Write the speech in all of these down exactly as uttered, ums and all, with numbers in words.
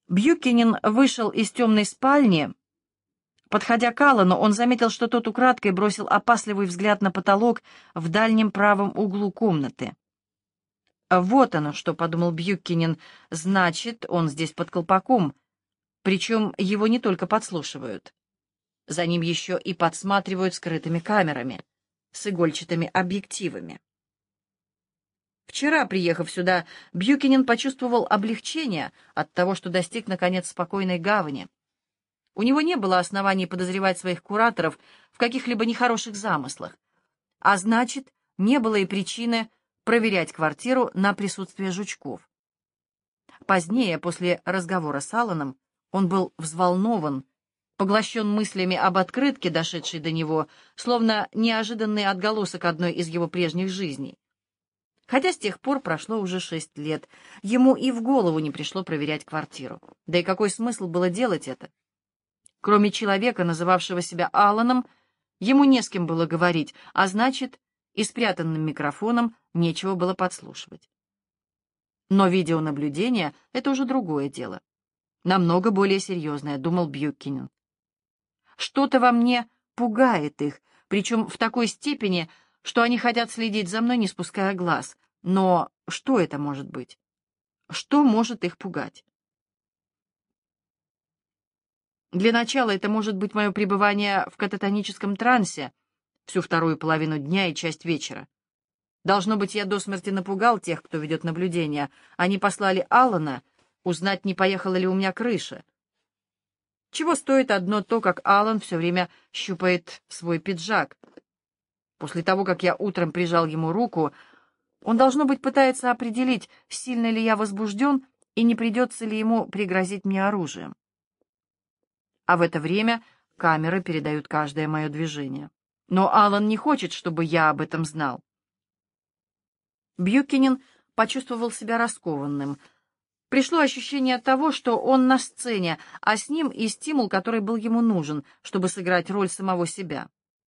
Бьюкенен вышел из темной спальни. Подходя к Аллану, он заметил, что тот украдкой бросил опасливый взгляд на потолок в дальнем правом углу комнаты. «Вот оно что», — подумал Бьюкенен, — «значит, он здесь под колпаком, причем его не только подслушивают. За ним еще и подсматривают скрытыми камерами, с игольчатыми объективами». Вчера, приехав сюда, Бьюкенен почувствовал облегчение от того, что достиг, наконец, спокойной гавани. У него не было оснований подозревать своих кураторов в каких-либо нехороших замыслах, а значит, не было и причины проверять квартиру на присутствие жучков. Позднее, после разговора с Алланом, он был взволнован, поглощен мыслями об открытке, дошедшей до него, словно неожиданный отголосок одной из его прежних жизней. Хотя с тех пор прошло уже шесть лет, ему и в голову не пришло проверять квартиру. Да и какой смысл было делать это? Кроме человека, называвшего себя Алланом, ему не с кем было говорить, а значит, и спрятанным микрофоном нечего было подслушивать. Но видеонаблюдение — это уже другое дело. Намного более серьезное, думал Бьюкенен. Что-то во мне пугает их, причем в такой степени, что они хотят следить за мной, не спуская глаз. Но что это может быть? Что может их пугать? Для начала это может быть мое пребывание в кататоническом трансе всю вторую половину дня и часть вечера. Должно быть, я до смерти напугал тех, кто ведет наблюдение. Они послали Аллана узнать, не поехала ли у меня крыша. Чего стоит одно то, как Аллан все время щупает свой пиджак. После того, как я утром прижал ему руку, он, должно быть, пытается определить, сильно ли я возбужден и не придется ли ему пригрозить мне оружием. А в это время камеры передают каждое мое движение. Но Аллан не хочет, чтобы я об этом знал. Бьюкенен почувствовал себя раскованным. Пришло ощущение того, что он на сцене, а с ним и стимул, который был ему нужен, чтобы сыграть роль самого себя.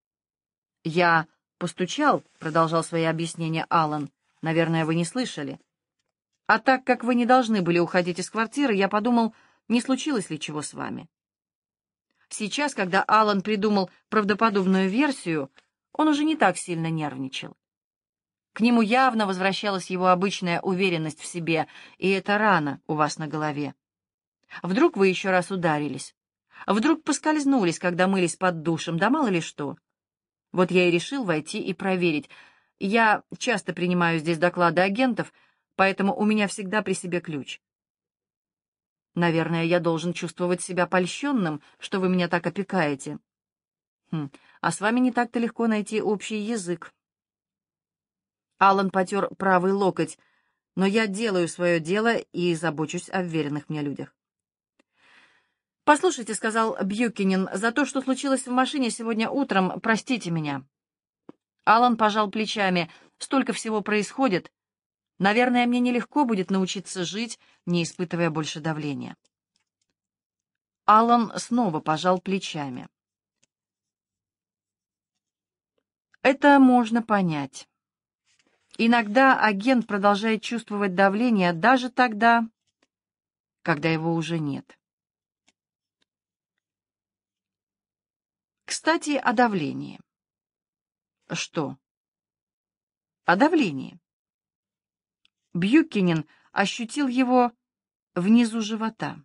«Я постучал», — продолжал свои объяснения Аллан. «Наверное, вы не слышали. А так как вы не должны были уходить из квартиры, я подумал, не случилось ли чего с вами». Сейчас, когда Аллан придумал правдоподобную версию, он уже не так сильно нервничал. К нему явно возвращалась его обычная уверенность в себе, и это рана у вас на голове. Вдруг вы еще раз ударились, вдруг поскользнулись, когда мылись под душем, да мало ли что. Вот я и решил войти и проверить. Я часто принимаю здесь доклады агентов, поэтому у меня всегда при себе ключ. Наверное, я должен чувствовать себя польщенным, что вы меня так опекаете. Хм, а с вами не так-то легко найти общий язык. Аллан потер правый локоть, но я делаю свое дело и забочусь о веренных мне людях. «Послушайте», — сказал Бьюкенен, — «за то, что случилось в машине сегодня утром, простите меня». Аллан пожал плечами. «Столько всего происходит. Наверное, мне нелегко будет научиться жить, не испытывая больше давления». Аллан снова пожал плечами. «Это можно понять. Иногда агент продолжает чувствовать давление даже тогда, когда его уже нет». Кстати, о давлении. Что? О давлении. Бьюкенен ощутил его внизу живота.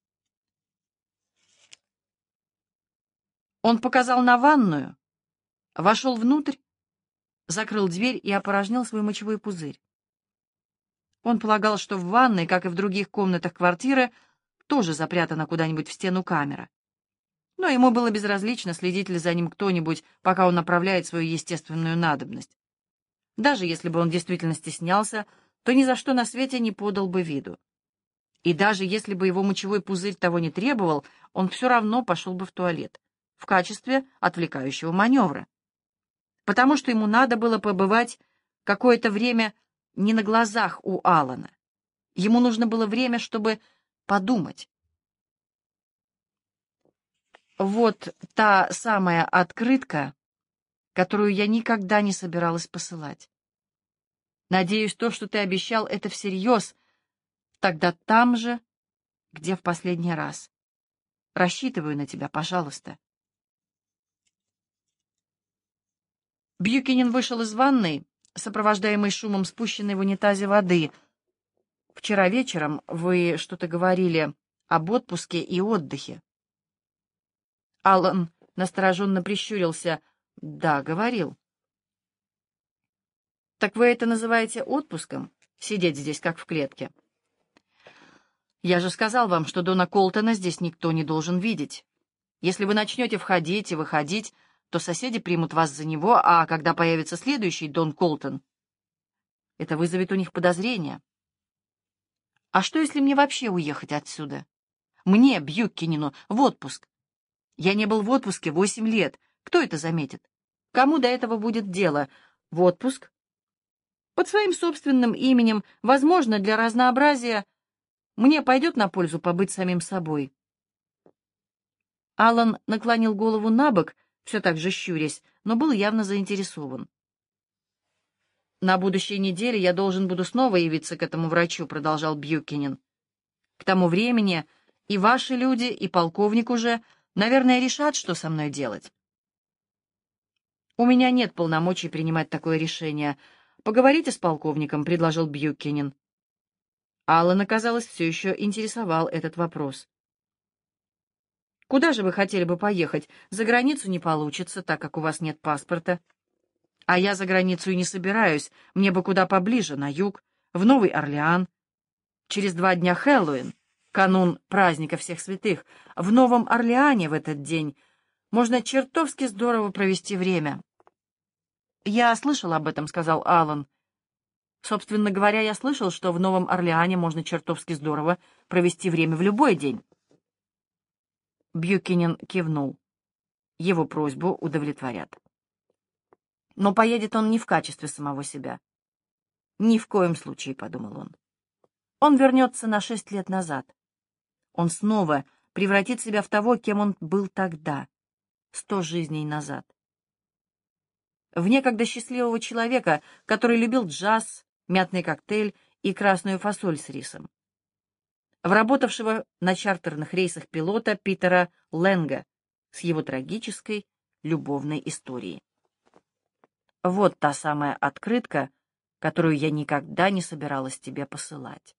Он показал на ванную, вошел внутрь, закрыл дверь и опорожнил свой мочевой пузырь. Он полагал, что в ванной, как и в других комнатах квартиры, тоже запрятана куда-нибудь в стену камера. Но ему было безразлично, следит ли за ним кто-нибудь, пока он направляет свою естественную надобность. Даже если бы он действительно стеснялся, то ни за что на свете не подал бы виду. И даже если бы его мочевой пузырь того не требовал, он все равно пошел бы в туалет в качестве отвлекающего маневра. Потому что ему надо было побывать какое-то время не на глазах у Аллана. Ему нужно было время, чтобы подумать. Вот та самая открытка, которую я никогда не собиралась посылать. Надеюсь, то, что ты обещал, это всерьез. Тогда там же Где в последний раз? Рассчитываю на тебя, пожалуйста. Бьюкинен вышел из ванной, сопровождаемый шумом спущенной в унитазе воды. «Вчера вечером вы что-то говорили об отпуске и отдыхе». Аллан настороженно прищурился. «Да, говорил». «Так вы это называете отпуском? Сидеть здесь, как в клетке?» «Я же сказал вам, что Дона Колтона здесь никто не должен видеть. Если вы начнете входить и выходить, то соседи примут вас за него, а когда появится следующий Дон Колтон, это вызовет у них подозрения. А что, если мне вообще уехать отсюда? Мне, Бьюкинену, в отпуск. Я не был в отпуске восемь лет. Кто это заметит? Кому до этого будет дело? В отпуск? Под своим собственным именем, возможно, для разнообразия, мне пойдет на пользу побыть самим собой». Аллан наклонил голову на бок, все так же щурясь, но был явно заинтересован. «На будущей неделе я должен буду снова явиться к этому врачу», — продолжал Бьюкинен. «К тому времени и ваши люди, и полковник уже, наверное, решат, что со мной делать». «У меня нет полномочий принимать такое решение. Поговорите с полковником», — предложил Бьюкинен. Аллана, казалось, все еще интересовал этот вопрос. «Куда же вы хотели бы поехать? За границу не получится, так как у вас нет паспорта. А я за границу и не собираюсь, мне бы куда поближе, на юг, в Новый Орлеан. Через два дня Хэллоуин, канун праздника всех святых. В Новом Орлеане в этот день можно чертовски здорово провести время». «Я слышал об этом», — сказал Аллан. «Собственно говоря, я слышал, что в Новом Орлеане можно чертовски здорово провести время в любой день». Бьюкинен кивнул. Его просьбу удовлетворят. Но поедет он не в качестве самого себя. «Ни в коем случае», — подумал он. Он вернется на шесть лет назад. Он снова превратит себя в того, кем он был тогда, сто жизней назад. В некогда счастливого человека, который любил джаз, мятный коктейль и красную фасоль с рисом. В работавшего на чартерных рейсах пилота Питера Лэнга с его трагической любовной историей. Вот та самая открытка, которую я никогда не собиралась тебе посылать.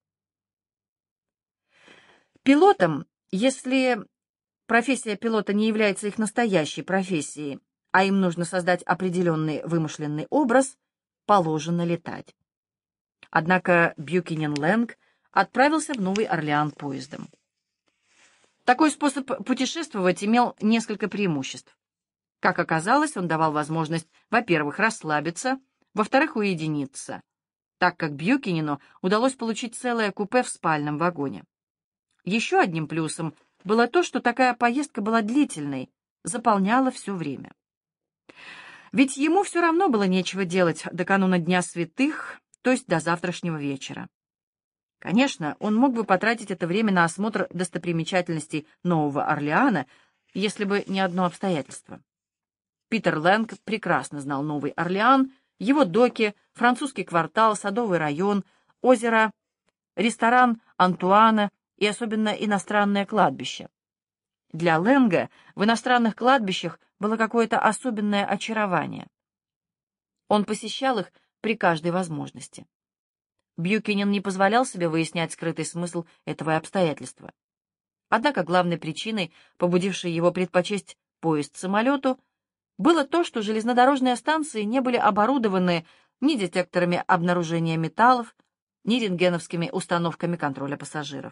Пилотам, если профессия пилота не является их настоящей профессией, а им нужно создать определенный вымышленный образ, положено летать. Однако Бьюкинен Лэнг отправился в Новый Орлеан поездом. Такой способ путешествовать имел несколько преимуществ. Как оказалось, он давал возможность, во-первых, расслабиться, во-вторых, уединиться, так как Бьюкинену удалось получить целое купе в спальном вагоне. Еще одним плюсом было то, что такая поездка была длительной, заполняла все время. Ведь ему все равно было нечего делать до кануна Дня Святых, то есть до завтрашнего вечера. Конечно, он мог бы потратить это время на осмотр достопримечательностей Нового Орлеана, если бы не одно обстоятельство. Питер Лэнг прекрасно знал Новый Орлеан, его доки, французский квартал, садовый район, озеро, ресторан Антуана и особенно иностранное кладбище. Для Лэнга в иностранных кладбищах было какое-то особенное очарование. Он посещал их при каждой возможности. Бьюкинен не позволял себе выяснять скрытый смысл этого обстоятельства. Однако главной причиной, побудившей его предпочесть поезд самолету, было то, что железнодорожные станции не были оборудованы ни детекторами обнаружения металлов, ни рентгеновскими установками контроля пассажиров.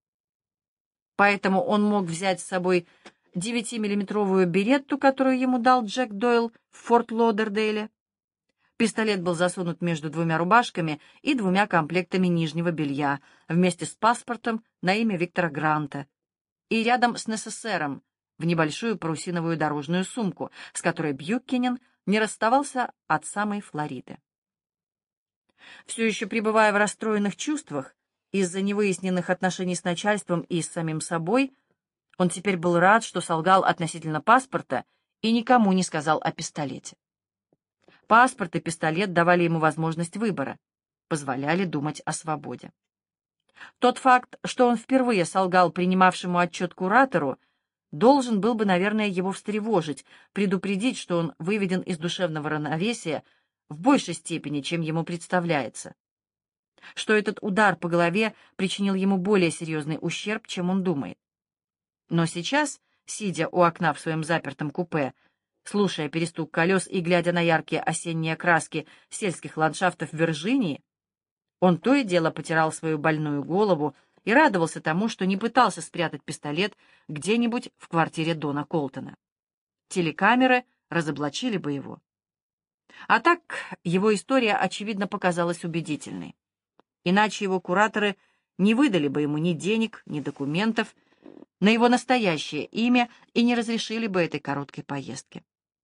Поэтому он мог взять с собой девятимиллиметровую беретту, которую ему дал Джек Дойл в Форт Лодердейле. Пистолет был засунут между двумя рубашками и двумя комплектами нижнего белья вместе с паспортом на имя Виктора Гранта и рядом с НССРом в небольшую парусиновую дорожную сумку, с которой Бьюкинен не расставался от самой Флориды. Все еще пребывая в расстроенных чувствах из-за невыясненных отношений с начальством и с самим собой, он теперь был рад, что солгал относительно паспорта и никому не сказал о пистолете. Паспорт и пистолет давали ему возможность выбора, позволяли думать о свободе. Тот факт, что он впервые солгал принимавшему отчет куратору, должен был бы, наверное, его встревожить, предупредить, что он выведен из душевного равновесия в большей степени, чем ему представляется, что этот удар по голове причинил ему более серьезный ущерб, чем он думает. Но сейчас, сидя у окна в своем запертом купе, слушая перестук колес и глядя на яркие осенние краски сельских ландшафтов Вирджинии, он то и дело потирал свою больную голову и радовался тому, что не пытался спрятать пистолет где-нибудь в квартире Дона Колтона. Телекамеры разоблачили бы его. А так его история, очевидно, показалась убедительной. Иначе его кураторы не выдали бы ему ни денег, ни документов на его настоящее имя и не разрешили бы этой короткой поездки.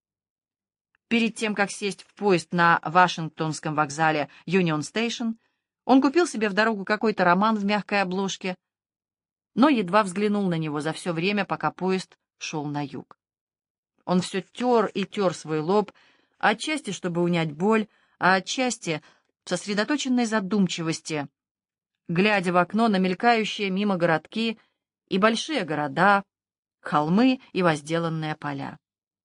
Перед тем, как сесть в поезд на Вашингтонском вокзале Юнион Стейшн, он купил себе в дорогу какой-то роман в мягкой обложке, но едва взглянул на него за все время, пока поезд шел на юг. Он все тер и тер свой лоб, отчасти, чтобы унять боль, а отчасти в сосредоточенной задумчивости, глядя в окно на мелькающие мимо городки и большие города, холмы и возделанные поля.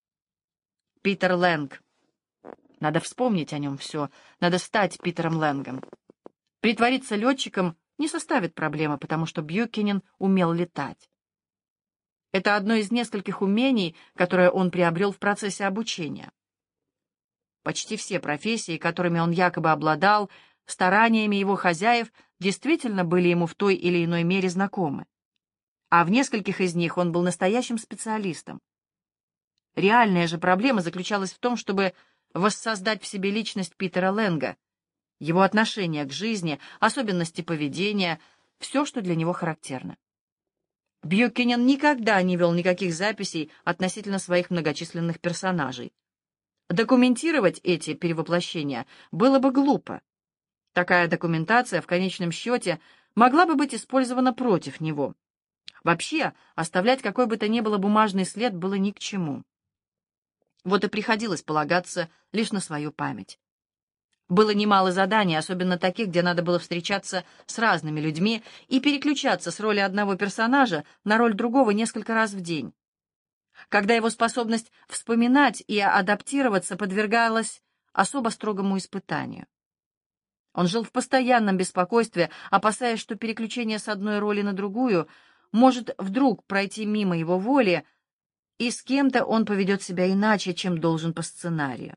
Питер Лэнг. Надо вспомнить о нем все, надо стать Питером Лэнгом. Притвориться летчиком не составит проблемы, потому что Бьюкенен умел летать. Это одно из нескольких умений, которые он приобрел в процессе обучения. Почти все профессии, которыми он якобы обладал, стараниями его хозяев, действительно были ему в той или иной мере знакомы. А в нескольких из них он был настоящим специалистом. Реальная же проблема заключалась в том, чтобы воссоздать в себе личность Питера Лэнга, его отношение к жизни, особенности поведения, все, что для него характерно. Бьюкенен никогда не вел никаких записей относительно своих многочисленных персонажей. Документировать эти перевоплощения было бы глупо. Такая документация в конечном счете могла бы быть использована против него. Вообще, оставлять какой бы то ни было бумажный след было ни к чему. Вот и приходилось полагаться лишь на свою память. Было немало заданий, особенно таких, где надо было встречаться с разными людьми и переключаться с роли одного персонажа на роль другого несколько раз в день, когда его способность вспоминать и адаптироваться подвергалась особо строгому испытанию. Он жил в постоянном беспокойстве, опасаясь, что переключение с одной роли на другую может вдруг пройти мимо его воли, и с кем-то он поведет себя иначе, чем должен по сценарию.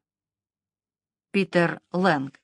Питер Лэнг.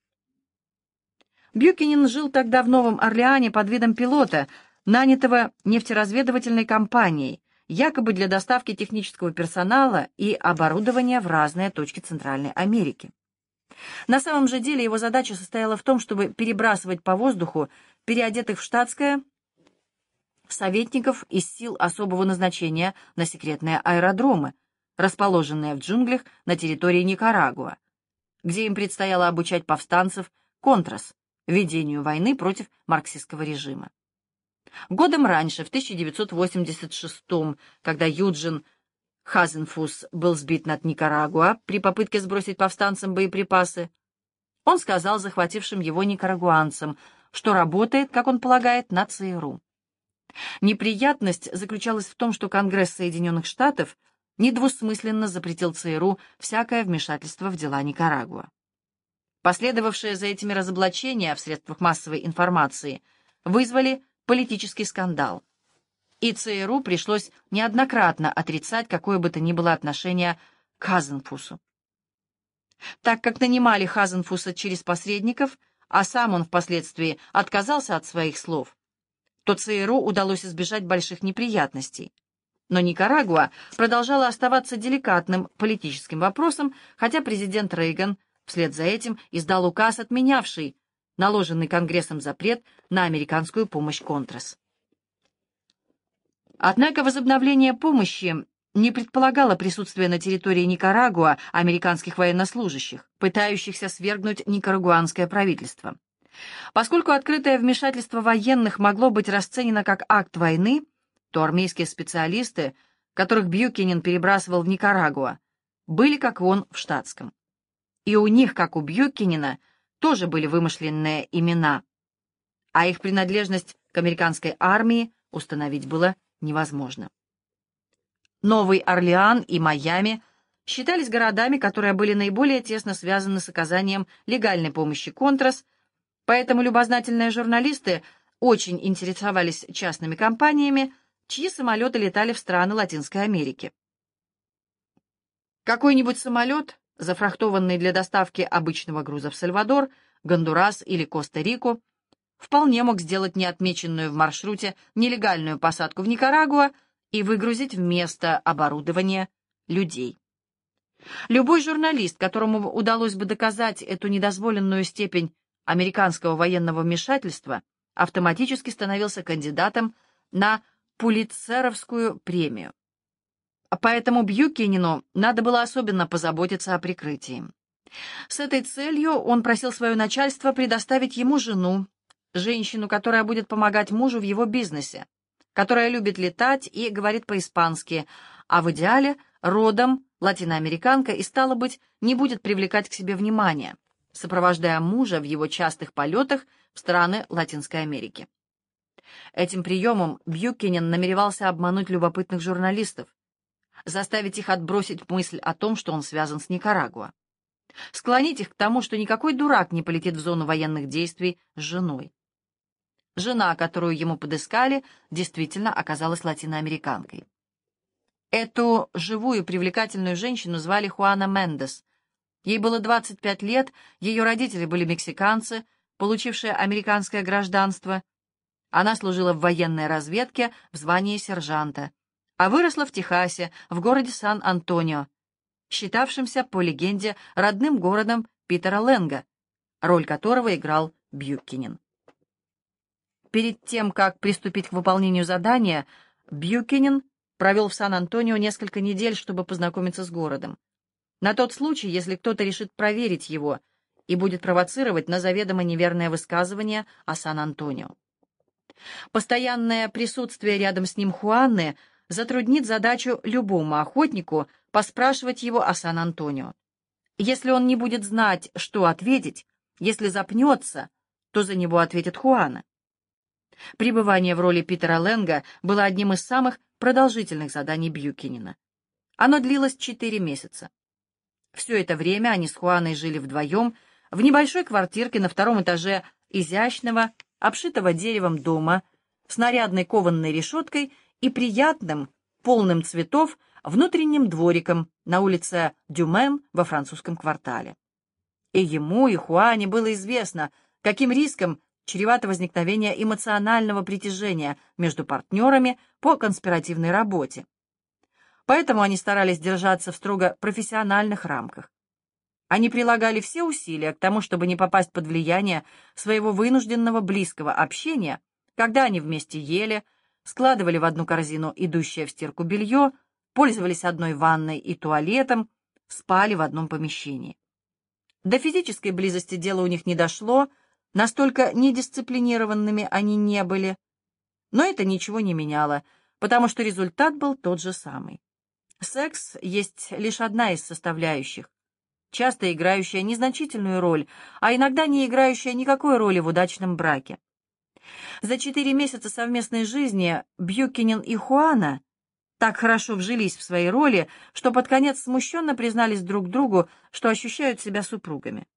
Бьюкенен жил тогда в Новом Орлеане под видом пилота, нанятого нефтеразведывательной компанией, якобы для доставки технического персонала и оборудования в разные точки Центральной Америки. На самом же деле его задача состояла в том, чтобы перебрасывать по воздуху переодетых в штатское советников из сил особого назначения на секретные аэродромы, расположенные в джунглях на территории Никарагуа, где им предстояло обучать повстанцев контрас, ведению войны против марксистского режима. Годом раньше, в тысяча девятьсот восемьдесят шестом, когда Юджин Хазенфус был сбит над Никарагуа при попытке сбросить повстанцам боеприпасы, он сказал захватившим его никарагуанцам, что работает, как он полагает, на ЦРУ. Неприятность заключалась в том, что Конгресс Соединенных Штатов недвусмысленно запретил ЦРУ всякое вмешательство в дела Никарагуа. Последовавшие за этими разоблачения в средствах массовой информации вызвали политический скандал, и ЦРУ пришлось неоднократно отрицать какое бы то ни было отношение к Хазенфусу. Так как нанимали Хазенфуса через посредников, а сам он впоследствии отказался от своих слов, то ЦРУ удалось избежать больших неприятностей. Но Никарагуа продолжала оставаться деликатным политическим вопросом, хотя президент Рейган вслед за этим издал указ, отменявший наложенный Конгрессом запрет на американскую помощь Контрас. Однако возобновление помощи не предполагало присутствия на территории Никарагуа американских военнослужащих, пытающихся свергнуть никарагуанское правительство. Поскольку открытое вмешательство военных могло быть расценено как акт войны, то армейские специалисты, которых Бьюкенен перебрасывал в Никарагуа, были как вон в штатском. И у них, как у Бьюкенена, тоже были вымышленные имена, а их принадлежность к американской армии установить было невозможно. Новый Орлеан и Майами считались городами, которые были наиболее тесно связаны с оказанием легальной помощи Контрас, поэтому любознательные журналисты очень интересовались частными компаниями, чьи самолеты летали в страны Латинской Америки. Какой-нибудь самолет, зафрахтованный для доставки обычного груза в Сальвадор, Гондурас или Коста-Рику, вполне мог сделать неотмеченную в маршруте нелегальную посадку в Никарагуа и выгрузить вместо оборудования людей. Любой журналист, которому удалось бы доказать эту недозволенную степень американского военного вмешательства, автоматически становился кандидатом на Пулитцеровскую премию. Поэтому Бьюкенену надо было особенно позаботиться о прикрытии. С этой целью он просил свое начальство предоставить ему жену, женщину, которая будет помогать мужу в его бизнесе, которая любит летать и говорит по-испански, а в идеале родом латиноамериканка и, стало быть, не будет привлекать к себе внимания, сопровождая мужа в его частых полетах в страны Латинской Америки. Этим приемом Бьюкенен намеревался обмануть любопытных журналистов, заставить их отбросить мысль о том, что он связан с Никарагуа, склонить их к тому, что никакой дурак не полетит в зону военных действий с женой. Жена, которую ему подыскали, действительно оказалась латиноамериканкой. Эту живую привлекательную женщину звали Хуана Мендес. Ей было двадцать пять лет, ее родители были мексиканцы, получившие американское гражданство. Она служила в военной разведке в звании сержанта, а выросла в Техасе, в городе Сан-Антонио, считавшемся, по легенде, родным городом Питера Ленга, роль которого играл Бьюкенен. Перед тем, как приступить к выполнению задания, Бьюкенен провел в Сан-Антонио несколько недель, чтобы познакомиться с городом. На тот случай, если кто-то решит проверить его и будет провоцировать на заведомо неверное высказывание о Сан-Антонио. Постоянное присутствие рядом с ним Хуаны затруднит задачу любому охотнику поспрашивать его о Сан-Антонио. Если он не будет знать, что ответить, если запнется, то за него ответит Хуана. Пребывание в роли Питера Ленга было одним из самых продолжительных заданий Бьюкенена. Оно длилось четыре месяца. Все это время они с Хуаной жили вдвоем в небольшой квартирке на втором этаже изящного, обшитого деревом дома с нарядной кованной решеткой и приятным, полным цветов, внутренним двориком на улице Дюмен во французском квартале. И ему, и Хуане было известно, каким риском чревато возникновение эмоционального притяжения между партнерами по конспиративной работе. Поэтому они старались держаться в строго профессиональных рамках. Они прилагали все усилия к тому, чтобы не попасть под влияние своего вынужденного близкого общения, когда они вместе ели, складывали в одну корзину идущее в стирку белье, пользовались одной ванной и туалетом, спали в одном помещении. До физической близости дело у них не дошло, настолько недисциплинированными они не были, но это ничего не меняло, потому что результат был тот же самый. Секс есть лишь одна из составляющих, часто играющая незначительную роль, а иногда не играющая никакой роли в удачном браке. За четыре месяца совместной жизни Бьюкенен и Хуана так хорошо вжились в свои роли, что под конец смущенно признались друг другу, что ощущают себя супругами.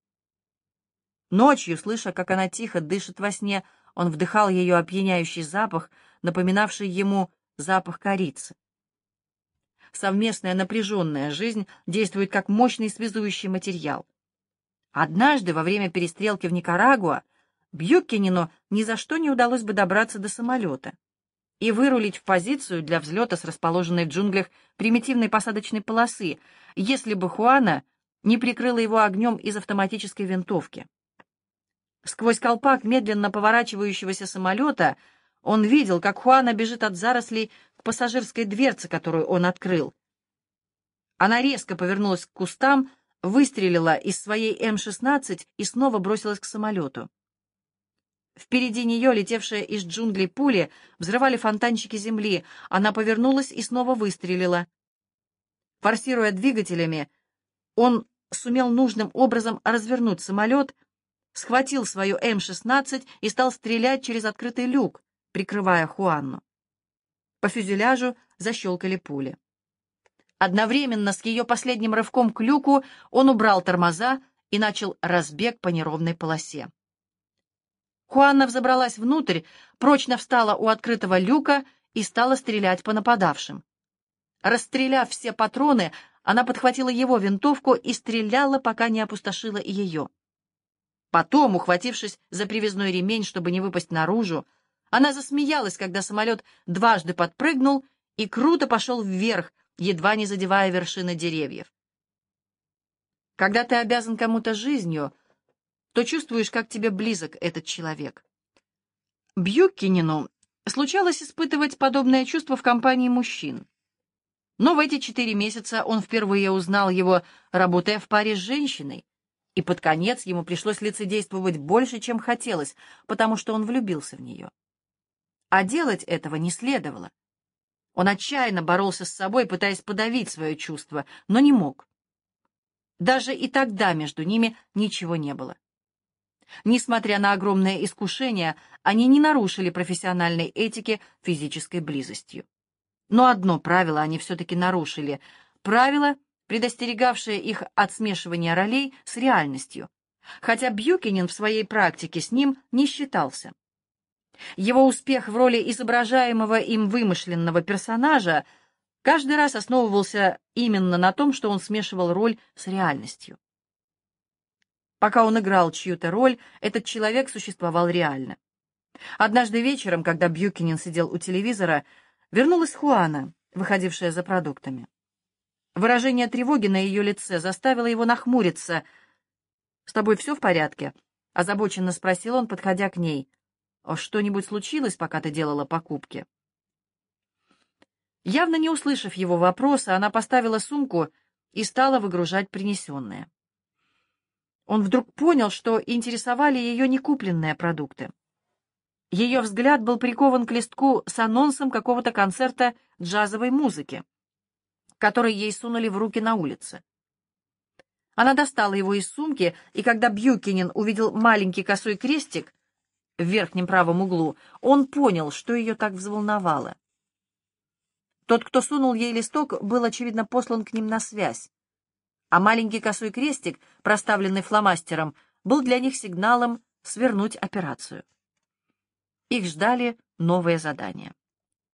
Ночью, слыша, как она тихо дышит во сне, он вдыхал ее опьяняющий запах, напоминавший ему запах корицы. Совместная напряженная жизнь действует как мощный связующий материал. Однажды, во время перестрелки в Никарагуа, Бьюкенену ни за что не удалось бы добраться до самолета и вырулить в позицию для взлета с расположенной в джунглях примитивной посадочной полосы, если бы Хуана не прикрыла его огнем из автоматической винтовки. Сквозь колпак медленно поворачивающегося самолета он видел, как Хуана бежит от зарослей к пассажирской дверце, которую он открыл. Она резко повернулась к кустам, выстрелила из своей эм шестнадцать и снова бросилась к самолету. Впереди нее, летевшие из джунглей пули, взрывали фонтанчики земли. Она повернулась и снова выстрелила. Форсируя двигателями, он сумел нужным образом развернуть самолет, схватил свою эм шестнадцать и стал стрелять через открытый люк, прикрывая Хуанну. По фюзеляжу защелкали пули. Одновременно с ее последним рывком к люку он убрал тормоза и начал разбег по неровной полосе. Хуанна взобралась внутрь, прочно встала у открытого люка и стала стрелять по нападавшим. Расстреляв все патроны, она подхватила его винтовку и стреляла, пока не опустошила и ее. Потом, ухватившись за привязной ремень, чтобы не выпасть наружу, она засмеялась, когда самолет дважды подпрыгнул и круто пошел вверх, едва не задевая вершины деревьев. Когда ты обязан кому-то жизнью, то чувствуешь, как тебе близок этот человек. Бьюкинену случалось испытывать подобное чувство в компании мужчин. Но в эти четыре месяца он впервые узнал его, работая в паре с женщиной, и под конец ему пришлось лицедействовать больше, чем хотелось, потому что он влюбился в нее. А делать этого не следовало. Он отчаянно боролся с собой, пытаясь подавить свое чувство, но не мог. Даже и тогда между ними ничего не было. Несмотря на огромное искушение, они не нарушили профессиональной этики физической близостью. Но одно правило они все-таки нарушили — правило, предостерегавшее их от смешивания ролей с реальностью, хотя Бьюкинен в своей практике с ним не считался. Его успех в роли изображаемого им вымышленного персонажа каждый раз основывался именно на том, что он смешивал роль с реальностью. Пока он играл чью-то роль, этот человек существовал реально. Однажды вечером, когда Бьюкинен сидел у телевизора, вернулась Хуана, выходившая за продуктами. Выражение тревоги на ее лице заставило его нахмуриться. «С тобой все в порядке?» — озабоченно спросил он, подходя к ней. «Что-нибудь случилось, пока ты делала покупки?» Явно не услышав его вопроса, она поставила сумку и стала выгружать принесенное. Он вдруг понял, что интересовали ее некупленные продукты. Ее взгляд был прикован к листку с анонсом какого-то концерта джазовой музыки, который ей сунули в руки на улице. Она достала его из сумки, и когда Бьюкинен увидел маленький косой крестик в верхнем правом углу, он понял, что ее так взволновало. Тот, кто сунул ей листок, был, очевидно, послан к ним на связь, а маленький косой крестик, проставленный фломастером, был для них сигналом свернуть операцию. Их ждали новые задания.